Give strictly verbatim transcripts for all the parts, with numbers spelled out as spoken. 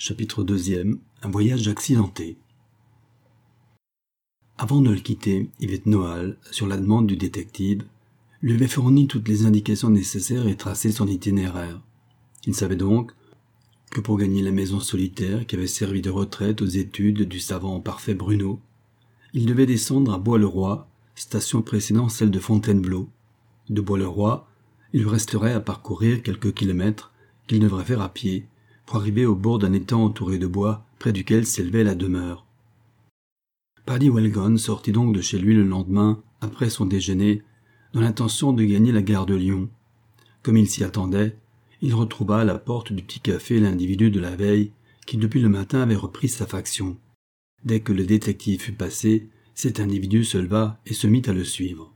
Chapitre deux. Un voyage accidenté. Avant de le quitter, Yvette Noal, sur la demande du détective, lui avait fourni toutes les indications nécessaires et tracé son itinéraire. Il savait donc que pour gagner la maison solitaire qui avait servi de retraite aux études du savant parfait Bruno, il devait descendre à Bois-le-Roi, station précédant celle de Fontainebleau. De Bois-le-Roi, il lui resterait à parcourir quelques kilomètres qu'il devrait faire à pied pour arriver au bord d'un étang entouré de bois près duquel s'élevait la demeure. Paddy Wellgone sortit donc de chez lui le lendemain, après son déjeuner, dans l'intention de gagner la gare de Lyon. Comme il s'y attendait, il retrouva à la porte du petit café l'individu de la veille qui depuis le matin avait repris sa faction. Dès que le détective fut passé, cet individu se leva et se mit à le suivre.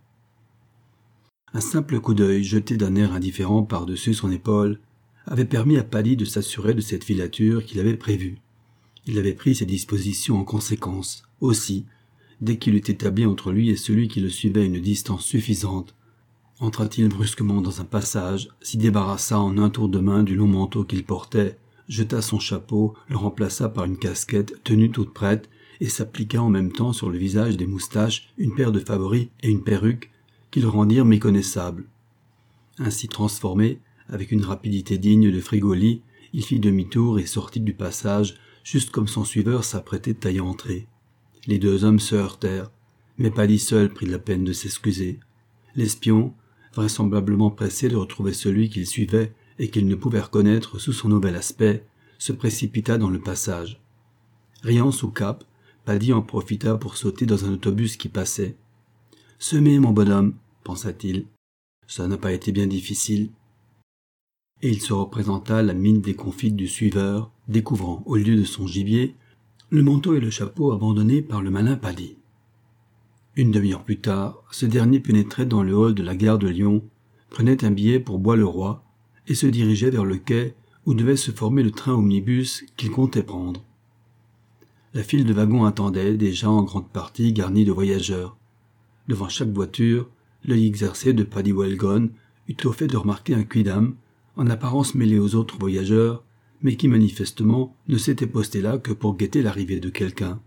Un simple coup d'œil jeté d'un air indifférent par-dessus son épaule avait permis à Paddy de s'assurer de cette filature qu'il avait prévue. Il avait pris ses dispositions en conséquence. Aussi, dès qu'il eut établi entre lui et celui qui le suivait une distance suffisante, entra-t-il brusquement dans un passage, s'y débarrassa en un tour de main du long manteau qu'il portait, jeta son chapeau, le remplaça par une casquette tenue toute prête et s'appliqua en même temps sur le visage des moustaches une paire de favoris et une perruque qui le rendirent méconnaissable. Ainsi transformé, avec une rapidité digne de Frigoli, il fit demi-tour et sortit du passage, juste comme son suiveur s'apprêtait à y entrer. Les deux hommes se heurtèrent, mais Paddy seul prit la peine de s'excuser. L'espion, vraisemblablement pressé de retrouver celui qu'il suivait et qu'il ne pouvait reconnaître sous son nouvel aspect, se précipita dans le passage. Riant sous cape, Paddy en profita pour sauter dans un autobus qui passait. « Semé, mon bonhomme, pensa-t-il. Ça n'a pas été bien difficile. » Et il se représenta la mine déconfite du suiveur, découvrant, au lieu de son gibier, le manteau et le chapeau abandonnés par le malin Paddy. Une demi-heure plus tard, ce dernier pénétrait dans le hall de la gare de Lyon, prenait un billet pour Bois-le-Roi et se dirigeait vers le quai où devait se former le train omnibus qu'il comptait prendre. La file de wagons attendait, déjà en grande partie garnie de voyageurs. Devant chaque voiture, l'œil exercé de Paddy Wellgone eut au fait de remarquer un quidam, en apparence mêlé aux autres voyageurs, mais qui manifestement ne s'était posté là que pour guetter l'arrivée de quelqu'un.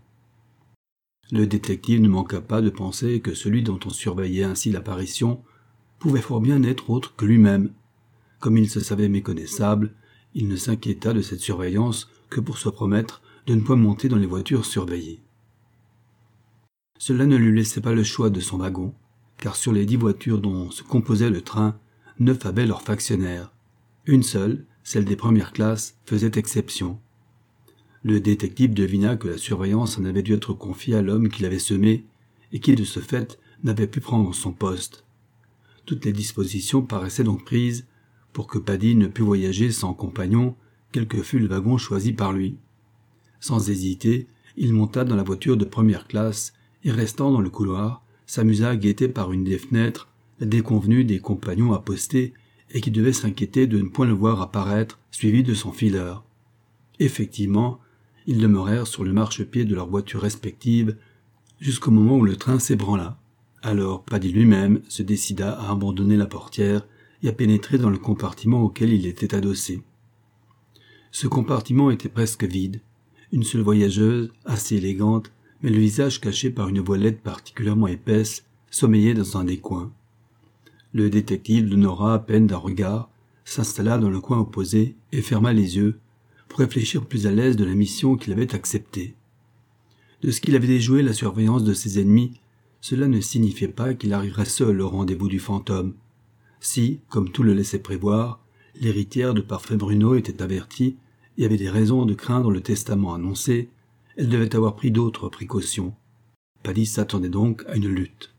Le détective ne manqua pas de penser que celui dont on surveillait ainsi l'apparition pouvait fort bien n'être autre que lui-même. Comme il se savait méconnaissable, il ne s'inquiéta de cette surveillance que pour se promettre de ne point monter dans les voitures surveillées. Cela ne lui laissait pas le choix de son wagon, car sur les dix voitures dont se composait le train, neuf avaient leurs factionnaires. Une seule, celle des premières classes, faisait exception. Le détective devina que la surveillance en avait dû être confiée à l'homme qui l'avait semé et qui, de ce fait, n'avait pu prendre son poste. Toutes les dispositions paraissaient donc prises pour que Paddy ne pût voyager sans compagnon, quel que fût le wagon choisi par lui. Sans hésiter, il monta dans la voiture de première classe et, restant dans le couloir, s'amusa à guetter par une des fenêtres la déconvenue des compagnons apostés et qui devaient s'inquiéter de ne point le voir apparaître, suivi de son fileur. Effectivement, ils demeurèrent sur le marchepied de leurs voitures respectives jusqu'au moment où le train s'ébranla. Alors Paddy lui-même se décida à abandonner la portière et à pénétrer dans le compartiment auquel il était adossé. Ce compartiment était presque vide. Une seule voyageuse, assez élégante, mais le visage caché par une voilette particulièrement épaisse, sommeillait dans un des coins. Le détective l'honora à peine d'un regard, s'installa dans le coin opposé et ferma les yeux pour réfléchir plus à l'aise de la mission qu'il avait acceptée. De ce qu'il avait déjoué la surveillance de ses ennemis, cela ne signifiait pas qu'il arriverait seul au rendez-vous du fantôme. Si, comme tout le laissait prévoir, l'héritière de Parfait Bruno était avertie et avait des raisons de craindre le testament annoncé, elle devait avoir pris d'autres précautions. Paddy s'attendait donc à une lutte.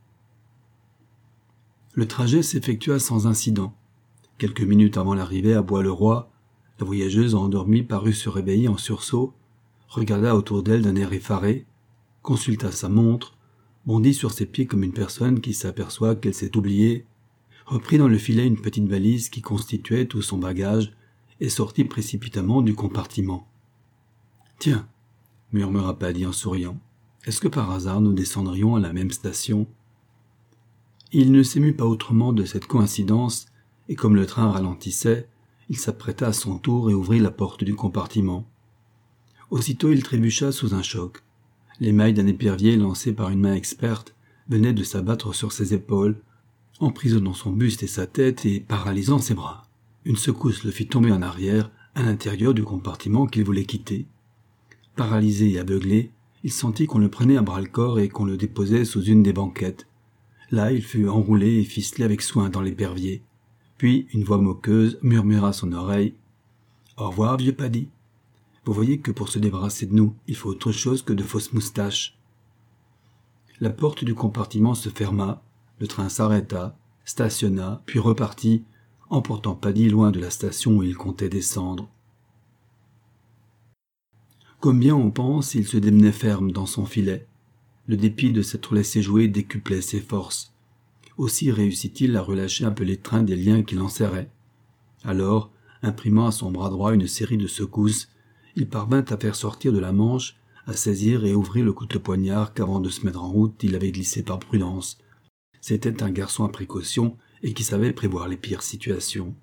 Le trajet s'effectua sans incident. Quelques minutes avant l'arrivée à Bois-le-Roi, la voyageuse endormie parut se réveiller en sursaut, regarda autour d'elle d'un air effaré, consulta sa montre, bondit sur ses pieds comme une personne qui s'aperçoit qu'elle s'est oubliée, reprit dans le filet une petite valise qui constituait tout son bagage et sortit précipitamment du compartiment. « Tiens !» murmura Paddy en souriant. « Est-ce que par hasard nous descendrions à la même station ?» Il ne s'émut pas autrement de cette coïncidence, et comme le train ralentissait, il s'apprêta à son tour et ouvrit la porte du compartiment. Aussitôt il trébucha sous un choc. L'émail d'un épervier lancé par une main experte venait de s'abattre sur ses épaules, emprisonnant son buste et sa tête et paralysant ses bras. Une secousse le fit tomber en arrière, à l'intérieur du compartiment qu'il voulait quitter. Paralysé et aveuglé, il sentit qu'on le prenait à bras-le-corps et qu'on le déposait sous une des banquettes. Là, il fut enroulé et ficelé avec soin dans l'épervier. Puis, une voix moqueuse murmura à son oreille « Au revoir, vieux Paddy. Vous voyez que pour se débarrasser de nous, il faut autre chose que de fausses moustaches. » La porte du compartiment se ferma, le train s'arrêta, stationna, puis repartit, emportant Paddy loin de la station où il comptait descendre. Comme bien on pense, il se démenait ferme dans son filet. Le dépit de s'être laissé jouer décuplait ses forces. Aussi réussit-il à relâcher un peu les trains des liens qui l'enserraient. Alors, imprimant à son bras droit une série de secousses, il parvint à faire sortir de la manche, à saisir et ouvrir le couteau-poignard qu'avant de se mettre en route, il avait glissé par prudence. C'était un garçon à précaution et qui savait prévoir les pires situations.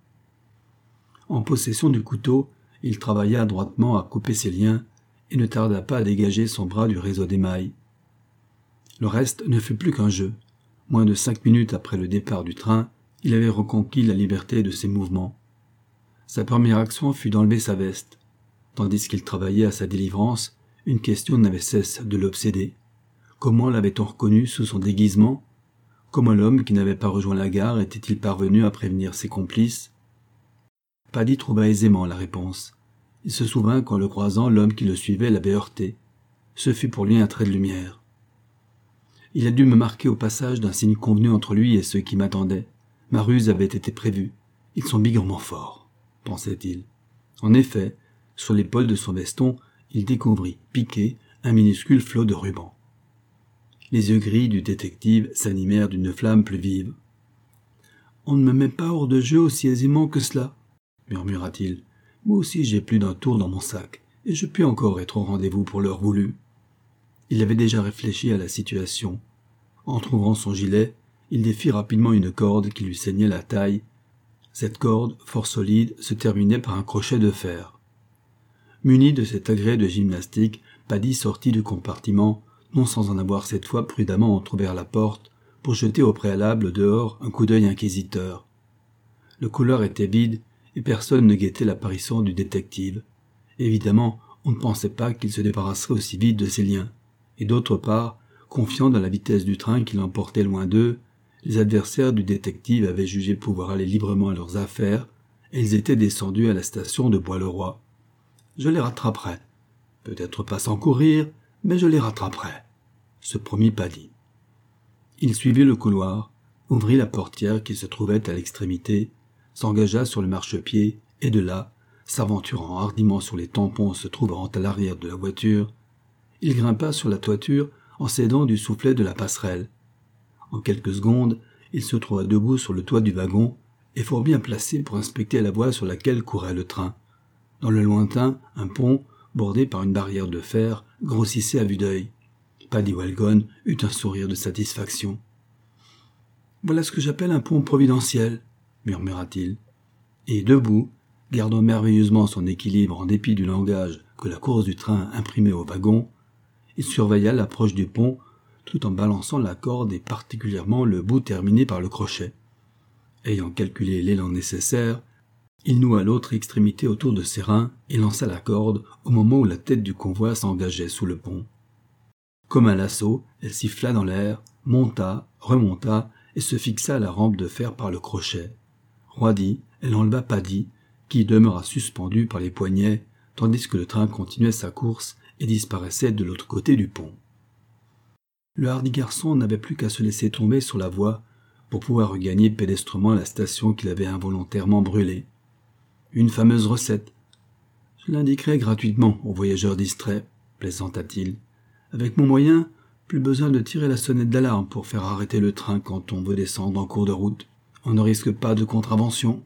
En possession du couteau, il travailla adroitement à couper ses liens et ne tarda pas à dégager son bras du réseau d'émail. Le reste ne fut plus qu'un jeu. Moins de cinq minutes après le départ du train, il avait reconquis la liberté de ses mouvements. Sa première action fut d'enlever sa veste. Tandis qu'il travaillait à sa délivrance, une question n'avait cesse de l'obséder. Comment l'avait-on reconnu sous son déguisement? Comment l'homme qui n'avait pas rejoint la gare était-il parvenu à prévenir ses complices? Paddy trouva aisément la réponse. Il se souvint qu'en le croisant, l'homme qui le suivait l'avait heurté. Ce fut pour lui un trait de lumière. Il a dû me marquer au passage d'un signe convenu entre lui et ceux qui m'attendaient. Ma ruse avait été prévue. Ils sont bigrement forts, pensait-il. En effet, sur l'épaule de son veston, il découvrit, piqué, un minuscule flot de ruban. Les yeux gris du détective s'animèrent d'une flamme plus vive. « On ne me met pas hors de jeu aussi aisément que cela, » murmura-t-il. « Moi aussi j'ai plus d'un tour dans mon sac, et je puis encore être au rendez-vous pour l'heure voulue. » Il avait déjà réfléchi à la situation. En trouvant son gilet, il défit rapidement une corde qui lui saignait la taille. Cette corde, fort solide, se terminait par un crochet de fer. Muni de cet agrès de gymnastique, Paddy sortit du compartiment, non sans en avoir cette fois prudemment entrouvert la porte, pour jeter au préalable dehors un coup d'œil inquisiteur. Le couloir était vide, et personne ne guettait l'apparition du détective. Évidemment, on ne pensait pas qu'il se débarrasserait aussi vite de ses liens. Et d'autre part, confiant dans la vitesse du train qui l'emportait loin d'eux, les adversaires du détective avaient jugé pouvoir aller librement à leurs affaires, et ils étaient descendus à la station de Bois-le-Roi. Je les rattraperai. Peut-être pas sans courir, mais je les rattraperai, se promit Paddy. Il suivit le couloir, ouvrit la portière qui se trouvait à l'extrémité, s'engagea sur le marchepied, et de là, s'aventurant hardiment sur les tampons se trouvant à l'arrière de la voiture, il grimpa sur la toiture en s'aidant du soufflet de la passerelle. En quelques secondes, il se trouva debout sur le toit du wagon et fort bien placé pour inspecter la voie sur laquelle courait le train. Dans le lointain, un pont, bordé par une barrière de fer, grossissait à vue d'œil. Paddy Walgon eut un sourire de satisfaction. « Voilà ce que j'appelle un pont providentiel, » murmura-t-il. Et debout, gardant merveilleusement son équilibre en dépit du langage que la course du train imprimait au wagon, il surveilla l'approche du pont tout en balançant la corde et particulièrement le bout terminé par le crochet. Ayant calculé l'élan nécessaire, il noua l'autre extrémité autour de ses reins et lança la corde au moment où la tête du convoi s'engageait sous le pont. Comme un lasso, elle siffla dans l'air, monta, remonta et se fixa à la rampe de fer par le crochet. Roidie, elle enleva Paddy, qui demeura suspendu par les poignets, tandis que le train continuait sa course et disparaissait de l'autre côté du pont. Le hardi garçon n'avait plus qu'à se laisser tomber sur la voie pour pouvoir regagner pédestrement la station qu'il avait involontairement brûlée. Une fameuse recette. Je l'indiquerai gratuitement aux voyageurs distraits, plaisanta-t-il. Avec mon moyen, plus besoin de tirer la sonnette d'alarme pour faire arrêter le train quand on veut descendre en cours de route. On ne risque pas de contravention.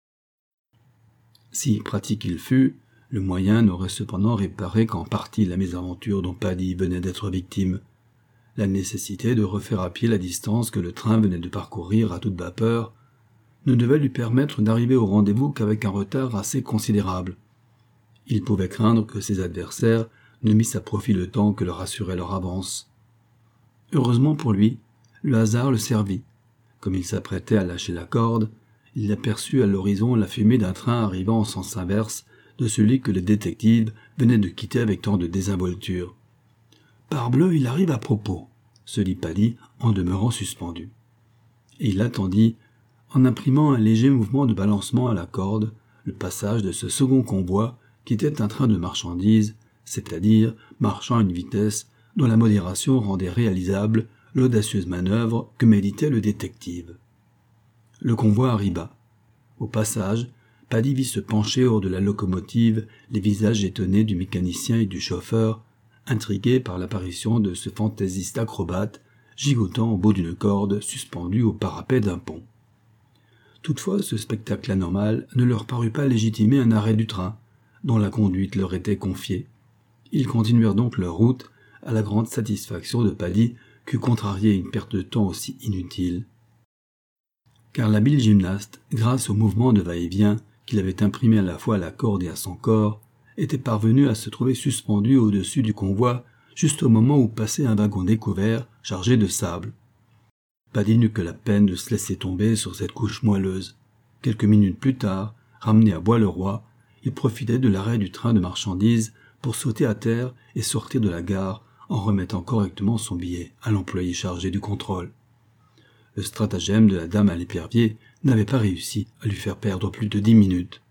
Si pratique il fût, le moyen n'aurait cependant réparé qu'en partie la mésaventure dont Paddy venait d'être victime. La nécessité de refaire à pied la distance que le train venait de parcourir à toute vapeur ne devait lui permettre d'arriver au rendez-vous qu'avec un retard assez considérable. Il pouvait craindre que ses adversaires ne mit à profit le temps que leur assurait leur avance. Heureusement pour lui, le hasard le servit. Comme il s'apprêtait à lâcher la corde, il aperçut à l'horizon la fumée d'un train arrivant en sens inverse de celui que le détective venait de quitter avec tant de désinvolture. « Parbleu, il arrive à propos !» se dit Paddy en demeurant suspendu. Et il attendit, en imprimant un léger mouvement de balancement à la corde, le passage de ce second convoi qui était un train de marchandises, c'est-à-dire marchant à une vitesse dont la modération rendait réalisable l'audacieuse manœuvre que méditait le détective. Le convoi arriva. Au passage, Paddy vit se pencher hors de la locomotive les visages étonnés du mécanicien et du chauffeur, intrigués par l'apparition de ce fantaisiste acrobate gigotant au bout d'une corde suspendue au parapet d'un pont. Toutefois, ce spectacle anormal ne leur parut pas légitimer un arrêt du train, dont la conduite leur était confiée. Ils continuèrent donc leur route, à la grande satisfaction de Paddy, qu'eût contrarié une perte de temps aussi inutile. Car l'habile gymnaste, grâce au mouvement de va-et-vient qu'il avait imprimé à la fois à la corde et à son corps, était parvenu à se trouver suspendu au-dessus du convoi juste au moment où passait un wagon découvert chargé de sable. Paddy n'eut que la peine de se laisser tomber sur cette couche moelleuse. Quelques minutes plus tard, ramené à Bois-le-Roi, il profitait de l'arrêt du train de marchandises pour sauter à terre et sortir de la gare en remettant correctement son billet à l'employé chargé du contrôle. Le stratagème de la dame à l'épervier n'avait pas réussi à lui faire perdre plus de dix minutes.